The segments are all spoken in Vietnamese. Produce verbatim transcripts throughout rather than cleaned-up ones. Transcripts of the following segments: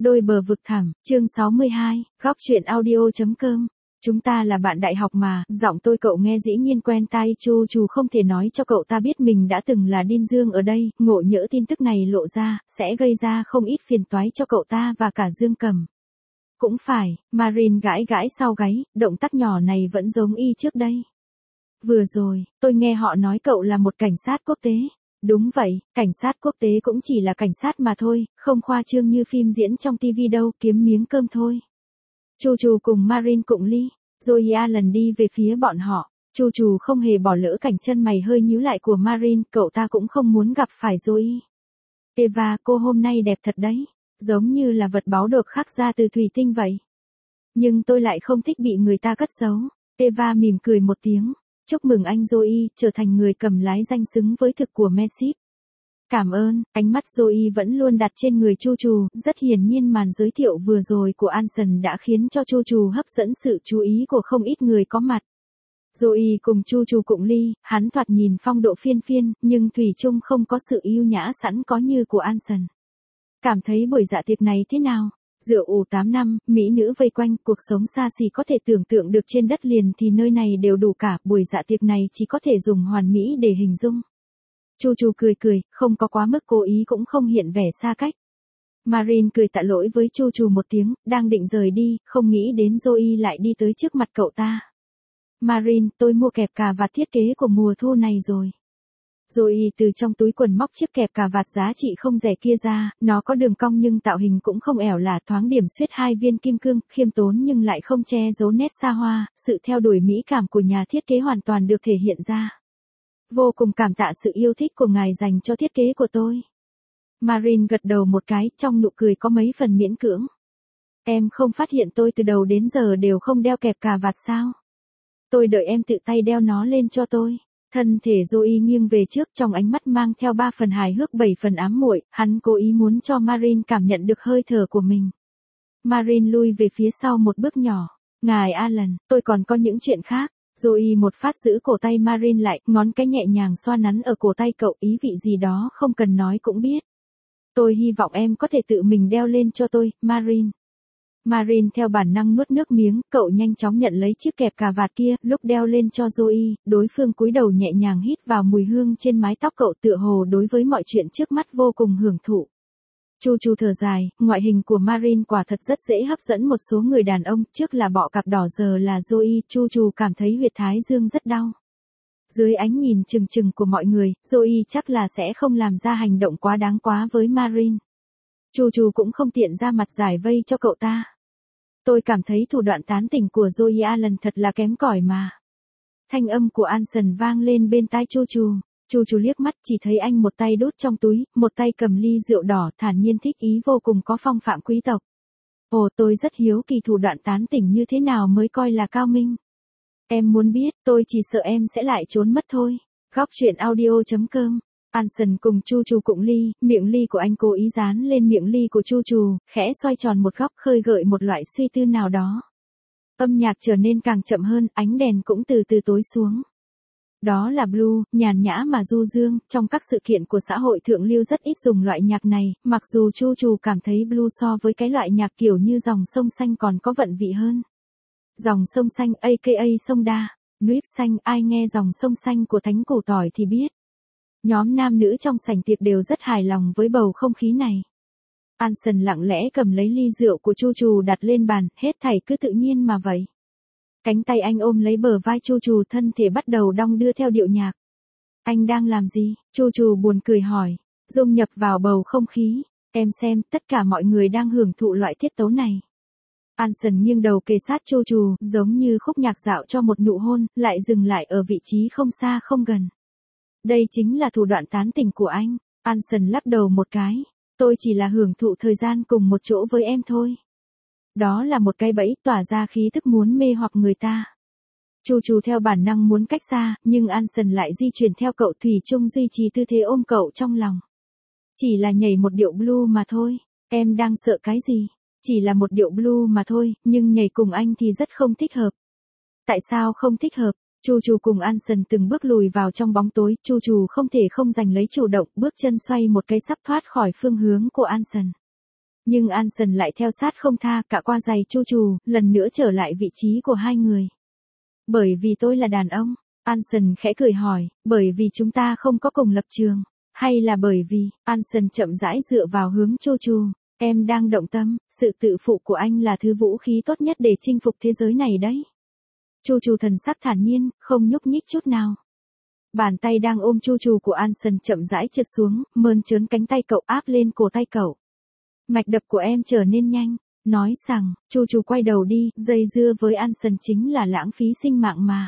Đôi bờ vực thẳm, chương sáu mươi hai, góc truyện audio.com. Chúng ta là bạn đại học mà, giọng tôi cậu nghe dĩ nhiên quen tai. Chu Chu không thể nói cho cậu ta biết mình đã từng là Đinh Dương ở đây, ngộ nhỡ tin tức này lộ ra, sẽ gây ra không ít phiền toái cho cậu ta và cả Dương Cầm. Cũng phải, Marine gãi gãi sau gáy, động tác nhỏ này vẫn giống y trước đây. Vừa rồi, tôi nghe họ nói cậu là một cảnh sát quốc tế. Đúng vậy, cảnh sát quốc tế cũng chỉ là cảnh sát mà thôi, không khoa trương như phim diễn trong tivi đâu, kiếm miếng cơm thôi. Chu Chu cùng Marine cụng ly, rồi Alan đi về phía bọn họ. Chu Chu không hề bỏ lỡ cảnh chân mày hơi nhíu lại của Marine, cậu ta cũng không muốn gặp phải Zoe. Eva, cô hôm nay đẹp thật đấy, giống như là vật báu được khắc ra từ thủy tinh vậy. Nhưng tôi lại không thích bị người ta cất giấu. Eva mỉm cười một tiếng. Chúc mừng anh Zoe, trở thành người cầm lái danh xứng với thực của Messi. Cảm ơn, ánh mắt Zoe vẫn luôn đặt trên người Chu Chu, rất hiển nhiên màn giới thiệu vừa rồi của Anson đã khiến cho Chu Chu hấp dẫn sự chú ý của không ít người có mặt. Zoe cùng Chu Chu cụng ly, hắn thoạt nhìn phong độ phiên phiên, nhưng thủy chung không có sự yêu nhã sẵn có như của Anson. Cảm thấy buổi dạ tiệc này thế nào? Rượu ủ tám năm, mỹ nữ vây quanh, cuộc sống xa xỉ có thể tưởng tượng được trên đất liền thì nơi này đều đủ cả, buổi dạ tiệc này chỉ có thể dùng hoàn mỹ để hình dung. Chu Chu cười cười, không có quá mức cố ý cũng không hiện vẻ xa cách. Marine cười tạ lỗi với Chu Chu một tiếng, đang định rời đi, không nghĩ đến Zoe lại đi tới trước mặt cậu ta. Marine, tôi mua kẹp cà vạt thiết kế của mùa thu này rồi. Zoe từ trong túi quần móc chiếc kẹp cà vạt giá trị không rẻ kia ra, nó có đường cong nhưng tạo hình cũng không ẻo lả, thoáng điểm xuyết hai viên kim cương, khiêm tốn nhưng lại không che giấu nét xa hoa, sự theo đuổi mỹ cảm của nhà thiết kế hoàn toàn được thể hiện ra. Vô cùng cảm tạ sự yêu thích của ngài dành cho thiết kế của tôi. Marine gật đầu một cái, trong nụ cười có mấy phần miễn cưỡng. Em không phát hiện tôi từ đầu đến giờ đều không đeo kẹp cà vạt sao? Tôi đợi em tự tay đeo nó lên cho tôi. Thân thể Zoe nghiêng về trước, trong ánh mắt mang theo ba phần hài hước bảy phần ám muội, hắn cố ý muốn cho Marine cảm nhận được hơi thở của mình. Marine lui về phía sau một bước nhỏ. Ngài Alan, tôi còn có những chuyện khác. Zoe một phát giữ cổ tay Marine lại, ngón cái nhẹ nhàng xoa nắn ở cổ tay cậu, ý vị gì đó không cần nói cũng biết. Tôi hy vọng em có thể tự mình đeo lên cho tôi, Marine. Marine theo bản năng nuốt nước miếng, cậu nhanh chóng nhận lấy chiếc kẹp cà vạt kia, lúc đeo lên cho Zoe, đối phương cúi đầu nhẹ nhàng hít vào mùi hương trên mái tóc cậu, tựa hồ đối với mọi chuyện trước mắt vô cùng hưởng thụ. Chu Chu thở dài, ngoại hình của Marine quả thật rất dễ hấp dẫn một số người đàn ông, trước là bọ cạp đỏ giờ là Zoe, Chu Chu cảm thấy huyệt thái dương rất đau. Dưới ánh nhìn chừng chừng của mọi người, Zoe chắc là sẽ không làm ra hành động quá đáng quá với Marine. Chu Chu cũng không tiện ra mặt giải vây cho cậu ta. Tôi cảm thấy thủ đoạn tán tỉnh của Zoe Alan thật là kém cỏi mà. Thanh âm của Anson vang lên bên tai Chu Chu. Chu Chu liếc mắt chỉ thấy anh một tay đút trong túi, một tay cầm ly rượu đỏ, thản nhiên thích ý vô cùng có phong phạm quý tộc. Ồ, tôi rất hiếu kỳ thủ đoạn tán tỉnh như thế nào mới coi là cao minh. Em muốn biết, tôi chỉ sợ em sẽ lại trốn mất thôi. Góc truyện audio.com. Anson cùng Chu Chu cụng ly, miệng ly của anh cố ý dán lên miệng ly của Chu Chu, khẽ xoay tròn một góc khơi gợi một loại suy tư nào đó. Âm nhạc trở nên càng chậm hơn, ánh đèn cũng từ từ tối xuống. Đó là blues, nhàn nhã mà du dương, trong các sự kiện của xã hội thượng lưu rất ít dùng loại nhạc này, mặc dù Chu Chu cảm thấy blues so với cái loại nhạc kiểu như dòng sông xanh còn có vận vị hơn. Dòng sông xanh aka sông Đa, núi xanh, ai nghe dòng sông xanh của Thánh Củ Tỏi thì biết. Nhóm nam nữ trong sảnh tiệc đều rất hài lòng với bầu không khí này. Anson lặng lẽ cầm lấy ly rượu của Chu Chu đặt lên bàn, hết thảy cứ tự nhiên mà vậy. Cánh tay anh ôm lấy bờ vai Chu Chu, thân thể bắt đầu đong đưa theo điệu nhạc. Anh đang làm gì? Chu Chu buồn cười hỏi, dung nhập vào bầu không khí. Em xem, tất cả mọi người đang hưởng thụ loại tiết tấu này. Anson nghiêng đầu kề sát Chu Chu, giống như khúc nhạc dạo cho một nụ hôn, lại dừng lại ở vị trí không xa không gần. Đây chính là thủ đoạn tán tỉnh của anh. Anson lắc đầu một cái. Tôi chỉ là hưởng thụ thời gian cùng một chỗ với em thôi. Đó là một cái bẫy tỏa ra khí thức muốn mê hoặc người ta. Chu Chu theo bản năng muốn cách xa, nhưng Anson lại di chuyển theo cậu, thủy chung duy trì tư thế ôm cậu trong lòng. Chỉ là nhảy một điệu blues mà thôi. Em đang sợ cái gì? Chỉ là một điệu blues mà thôi, nhưng nhảy cùng anh thì rất không thích hợp. Tại sao không thích hợp? Chu Chu cùng Anson từng bước lùi vào trong bóng tối, Chu Chu không thể không giành lấy chủ động, bước chân xoay một cái sắp thoát khỏi phương hướng của Anson. Nhưng Anson lại theo sát không tha, cả qua giày Chu Chu, lần nữa trở lại vị trí của hai người. Bởi vì tôi là đàn ông, Anson khẽ cười hỏi, bởi vì chúng ta không có cùng lập trường, hay là bởi vì, Anson chậm rãi dựa vào hướng Chu Chu, em đang động tâm, sự tự phụ của anh là thứ vũ khí tốt nhất để chinh phục thế giới này đấy. Chu Chu thần sắc thản nhiên, không nhúc nhích chút nào. Bàn tay đang ôm Chu Chu của Anson chậm rãi trượt xuống, mơn trớn cánh tay cậu áp lên cổ tay cậu. Mạch đập của em trở nên nhanh, nói rằng, Chu Chu quay đầu đi, dây dưa với Anson chính là lãng phí sinh mạng mà.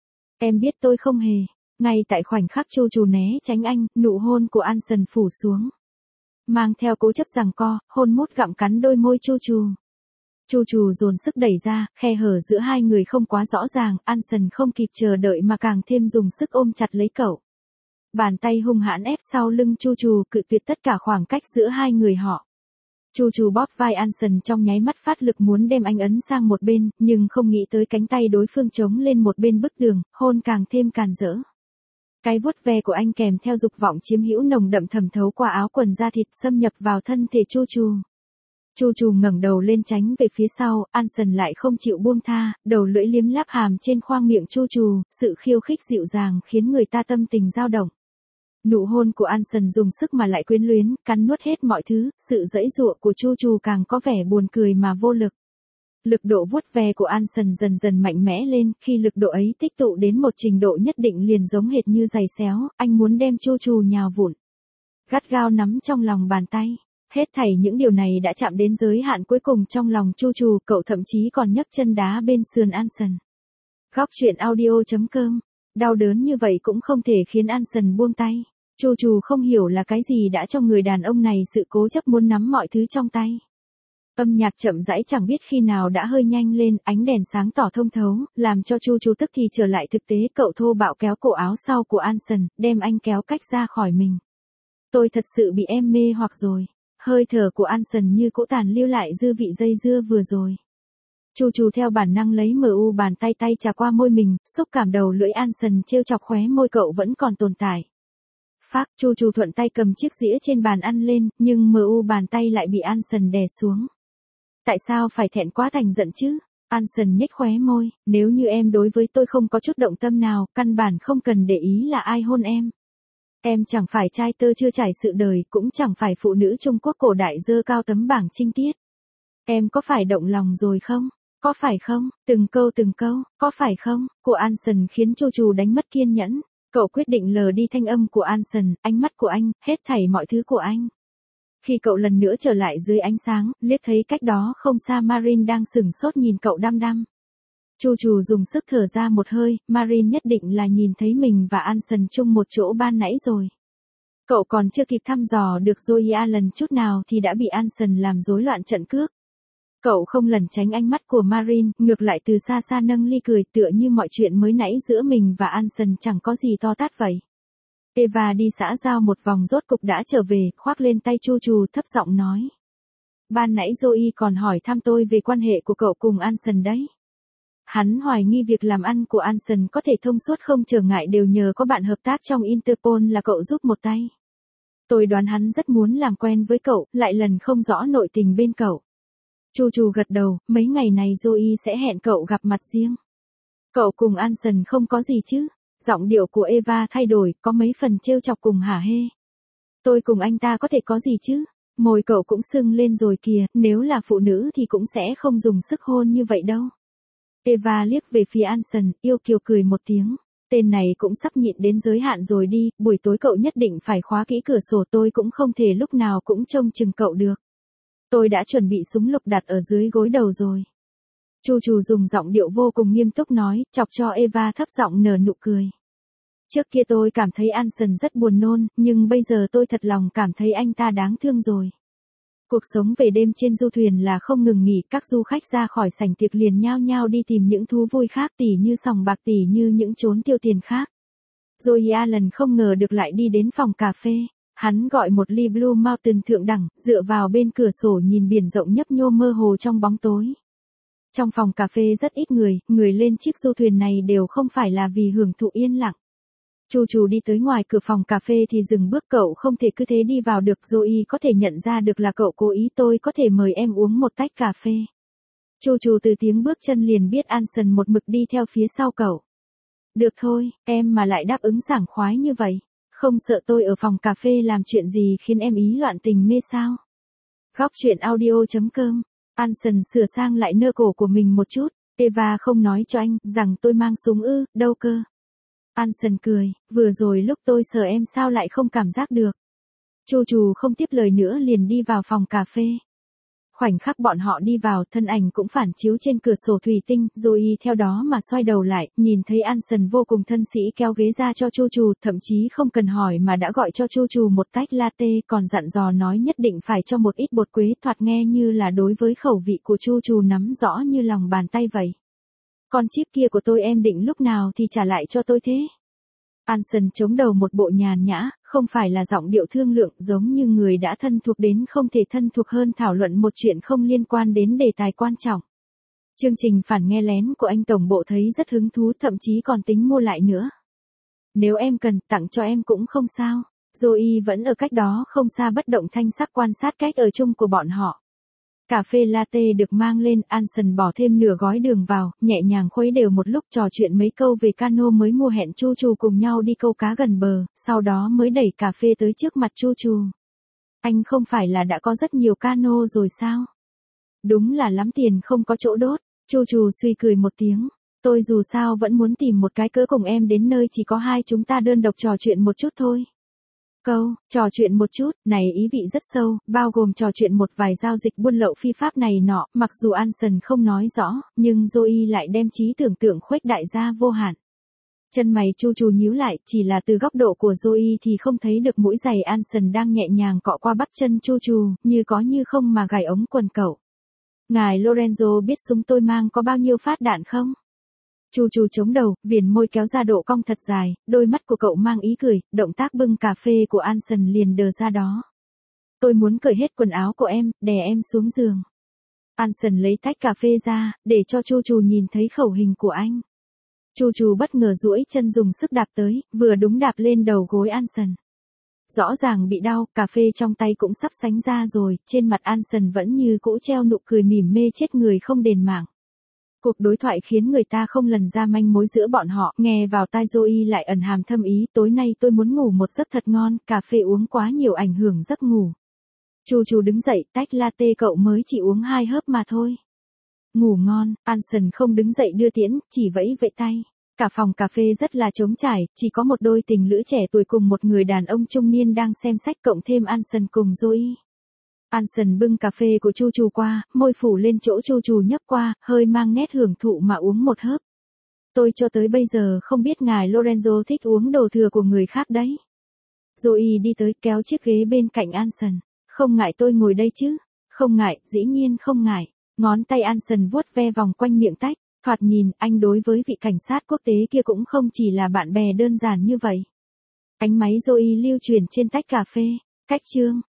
Em biết tôi không hề. Ngay tại khoảnh khắc Chu Chu né tránh anh, nụ hôn của Anson phủ xuống. Mang theo cố chấp giằng co, hôn mút gặm cắn đôi môi Chu Chu. Chu Chu dồn sức đẩy ra, khe hở giữa hai người không quá rõ ràng, Anson không kịp chờ đợi mà càng thêm dùng sức ôm chặt lấy cậu. Bàn tay hung hãn ép sau lưng Chu Chu, cự tuyệt tất cả khoảng cách giữa hai người họ. Chu Chu bóp vai Anson trong nháy mắt phát lực muốn đem anh ấn sang một bên, nhưng không nghĩ tới cánh tay đối phương chống lên một bên bức tường, hôn càng thêm càn rỡ. Cái vuốt ve của anh kèm theo dục vọng chiếm hữu nồng đậm thẩm thấu qua áo quần da thịt xâm nhập vào thân thể Chu Chu. Chu Chu ngẩng đầu lên tránh về phía sau, Anson lại không chịu buông tha, đầu lưỡi liếm láp hàm trên khoang miệng Chu Chu, sự khiêu khích dịu dàng khiến người ta tâm tình dao động. Nụ hôn của Anson dùng sức mà lại quyến luyến, cắn nuốt hết mọi thứ, sự giãy giụa của Chu Chu càng có vẻ buồn cười mà vô lực. Lực độ vuốt ve của Anson dần dần mạnh mẽ lên, khi lực độ ấy tích tụ đến một trình độ nhất định liền giống hệt như giày xéo, anh muốn đem Chu Chu nhào vụn. Gắt gao nắm trong lòng bàn tay. Hết thảy những điều này đã chạm đến giới hạn cuối cùng trong lòng Chu Chu, cậu thậm chí còn nhấc chân đá bên sườn Anson. Góc truyện audio chấm com. Đau đớn như vậy cũng không thể khiến Anson buông tay. Chu Chu không hiểu là cái gì đã cho người đàn ông này sự cố chấp muốn nắm mọi thứ trong tay. Âm nhạc chậm rãi chẳng biết khi nào đã hơi nhanh lên, ánh đèn sáng tỏ thông thấu, làm cho Chu Chu tức thì trở lại thực tế, cậu thô bạo kéo cổ áo sau của Anson, đem anh kéo cách ra khỏi mình. Tôi thật sự bị em mê hoặc rồi. Hơi thở của Anson như cỗ tàn lưu lại dư vị dây dưa vừa rồi. Chu Chu theo bản năng lấy mờ u bàn tay tay trà qua môi mình, xúc cảm đầu lưỡi Anson trêu chọc khóe môi cậu vẫn còn tồn tại. Phác, Chu Chu thuận tay cầm chiếc dĩa trên bàn ăn lên, nhưng mờ u bàn tay lại bị Anson đè xuống. Tại sao phải thẹn quá thành giận chứ? Anson nhếch khóe môi, nếu như em đối với tôi không có chút động tâm nào, căn bản không cần để ý là ai hôn em. Em chẳng phải trai tơ chưa trải sự đời, cũng chẳng phải phụ nữ Trung Quốc cổ đại dơ cao tấm bảng trinh tiết. Em có phải động lòng rồi không? Có phải không? Từng câu từng câu, có phải không? Của Anson khiến Chu Chu đánh mất kiên nhẫn. Cậu quyết định lờ đi thanh âm của Anson, ánh mắt của anh, hết thảy mọi thứ của anh. Khi cậu lần nữa trở lại dưới ánh sáng, liếc thấy cách đó không xa Marine đang sửng sốt nhìn cậu đăm đăm. Chu Chu dùng sức thở ra một hơi, Marine nhất định là nhìn thấy mình và Anson chung một chỗ ban nãy rồi. Cậu còn chưa kịp thăm dò được Zoe Allen chút nào thì đã bị Anson làm rối loạn trận cước. Cậu không lẩn tránh ánh mắt của Marine, ngược lại từ xa xa nâng ly cười tựa như mọi chuyện mới nãy giữa mình và Anson chẳng có gì to tát vậy. Eva đi xã giao một vòng rốt cục đã trở về, khoác lên tay Chu Chu thấp giọng nói. Ban nãy Zoe còn hỏi thăm tôi về quan hệ của cậu cùng Anson đấy. Hắn hoài nghi việc làm ăn của Anson có thể thông suốt không trở ngại đều nhờ có bạn hợp tác trong Interpol là cậu giúp một tay. Tôi đoán hắn rất muốn làm quen với cậu, lại lần không rõ nội tình bên cậu. Chu Chu gật đầu, mấy ngày này Zoe sẽ hẹn cậu gặp mặt riêng. Cậu cùng Anson không có gì chứ? Giọng điệu của Eva thay đổi, có mấy phần trêu chọc cùng hả hê. Tôi cùng anh ta có thể có gì chứ? Môi cậu cũng sưng lên rồi kìa, nếu là phụ nữ thì cũng sẽ không dùng sức hôn như vậy đâu. Eva liếc về phía Anson, yêu kiều cười một tiếng. Tên này cũng sắp nhịn đến giới hạn rồi đi, buổi tối cậu nhất định phải khóa kỹ cửa sổ, tôi cũng không thể lúc nào cũng trông chừng cậu được. Tôi đã chuẩn bị súng lục đặt ở dưới gối đầu rồi. Chu Chu dùng giọng điệu vô cùng nghiêm túc nói, chọc cho Eva thấp giọng nở nụ cười. Trước kia tôi cảm thấy Anson rất buồn nôn, nhưng bây giờ tôi thật lòng cảm thấy anh ta đáng thương rồi. Cuộc sống về đêm trên du thuyền là không ngừng nghỉ, các du khách ra khỏi sảnh tiệc liền nhao nhao đi tìm những thú vui khác, tỉ như sòng bạc, tỉ như những chốn tiêu tiền khác. Rồi Alan không ngờ được lại đi đến phòng cà phê. Hắn gọi một ly Blue Mountain thượng đẳng, dựa vào bên cửa sổ nhìn biển rộng nhấp nhô mơ hồ trong bóng tối. Trong phòng cà phê rất ít người, người lên chiếc du thuyền này đều không phải là vì hưởng thụ yên lặng. Chu Chu đi tới ngoài cửa phòng cà phê thì dừng bước, cậu không thể cứ thế đi vào được, Zoe có thể nhận ra được là cậu cố ý, tôi có thể mời em uống một tách cà phê. Chu Chu từ tiếng bước chân liền biết Anson một mực đi theo phía sau cậu. Được thôi, em mà lại đáp ứng sảng khoái như vậy, không sợ tôi ở phòng cà phê làm chuyện gì khiến em ý loạn tình mê sao? Góc truyện audio chấm com. Anson sửa sang lại nơ cổ của mình một chút. Eva không nói cho anh rằng tôi mang súng ư, đâu cơ. Anson cười, vừa rồi lúc tôi sờ em sao lại không cảm giác được. Chu Chu không tiếp lời nữa liền đi vào phòng cà phê. Khoảnh khắc bọn họ đi vào, thân ảnh cũng phản chiếu trên cửa sổ thủy tinh, rồi y theo đó mà xoay đầu lại, nhìn thấy Anson vô cùng thân sĩ kéo ghế ra cho Chu Chu, thậm chí không cần hỏi mà đã gọi cho Chu Chu một tách latte, còn dặn dò nói nhất định phải cho một ít bột quế, thoạt nghe như là đối với khẩu vị của Chu Chu nắm rõ như lòng bàn tay vậy. Con chip kia của tôi em định lúc nào thì trả lại cho tôi thế? Anson chống đầu một bộ nhàn nhã, không phải là giọng điệu thương lượng, giống như người đã thân thuộc đến không thể thân thuộc hơn thảo luận một chuyện không liên quan đến đề tài quan trọng. Chương trình phản nghe lén của anh tổng bộ thấy rất hứng thú, thậm chí còn tính mua lại nữa. Nếu em cần, tặng cho em cũng không sao. Zoe vẫn ở cách đó không xa bất động thanh sắc quan sát cách ở chung của bọn họ. Cà phê latte được mang lên, Anson bỏ thêm nửa gói đường vào, nhẹ nhàng khuấy đều một lúc, trò chuyện mấy câu về cano mới mua, hẹn Chu Chu cùng nhau đi câu cá gần bờ, sau đó mới đẩy cà phê tới trước mặt Chu Chu. Anh không phải là đã có rất nhiều cano rồi sao? Đúng là lắm tiền không có chỗ đốt. Chu Chu suy cười một tiếng. Tôi dù sao vẫn muốn tìm một cái cỡ cùng em đến nơi chỉ có hai chúng ta đơn độc trò chuyện một chút thôi. Câu, trò chuyện một chút, này ý vị rất sâu, bao gồm trò chuyện một vài giao dịch buôn lậu phi pháp này nọ, mặc dù Anson không nói rõ, nhưng Zoe lại đem trí tưởng tượng khuếch đại ra vô hạn. Chân mày Chu Chu nhíu lại, chỉ là từ góc độ của Zoe thì không thấy được mũi giày Anson đang nhẹ nhàng cọ qua bắp chân Chu Chu, như có như không mà gài ống quần cậu. Ngài Lorenzo biết súng tôi mang có bao nhiêu phát đạn không? Chu Chu chống đầu, viền môi kéo ra độ cong thật dài, đôi mắt của cậu mang ý cười, động tác bưng cà phê của Anson liền đờ ra đó. Tôi muốn cởi hết quần áo của em, đè em xuống giường. Anson lấy tách cà phê ra, để cho Chu Chu nhìn thấy khẩu hình của anh. Chu Chu bất ngờ duỗi chân dùng sức đạp tới, vừa đúng đạp lên đầu gối Anson. Rõ ràng bị đau, cà phê trong tay cũng sắp sánh ra rồi, trên mặt Anson vẫn như cũ treo nụ cười mỉm mê chết người không đền mạng. Cuộc đối thoại khiến người ta không lần ra manh mối giữa bọn họ, nghe vào tai Zoe lại ẩn hàm thâm ý, tối nay tôi muốn ngủ một giấc thật ngon, cà phê uống quá nhiều ảnh hưởng giấc ngủ. Chu Chu đứng dậy, tách latte cậu mới chỉ uống hai hớp mà thôi. Ngủ ngon, Anson không đứng dậy đưa tiễn, chỉ vẫy vẫy tay. Cả phòng cà phê rất là trống trải, chỉ có một đôi tình lữ trẻ tuổi cùng một người đàn ông trung niên đang xem sách, cộng thêm Anson cùng Zoe. Anson bưng cà phê của Chu Chu qua, môi phủ lên chỗ Chu Chu nhấp qua, hơi mang nét hưởng thụ mà uống một hớp. Tôi cho tới bây giờ không biết ngài Lorenzo thích uống đồ thừa của người khác đấy. Zoe đi tới kéo chiếc ghế bên cạnh Anson. Không ngại tôi ngồi đây chứ? Không ngại, dĩ nhiên không ngại. Ngón tay Anson vuốt ve vòng quanh miệng tách, thoạt nhìn anh đối với vị cảnh sát quốc tế kia cũng không chỉ là bạn bè đơn giản như vậy. Ánh máy Zoe lưu truyền trên tách cà phê. Cách chương.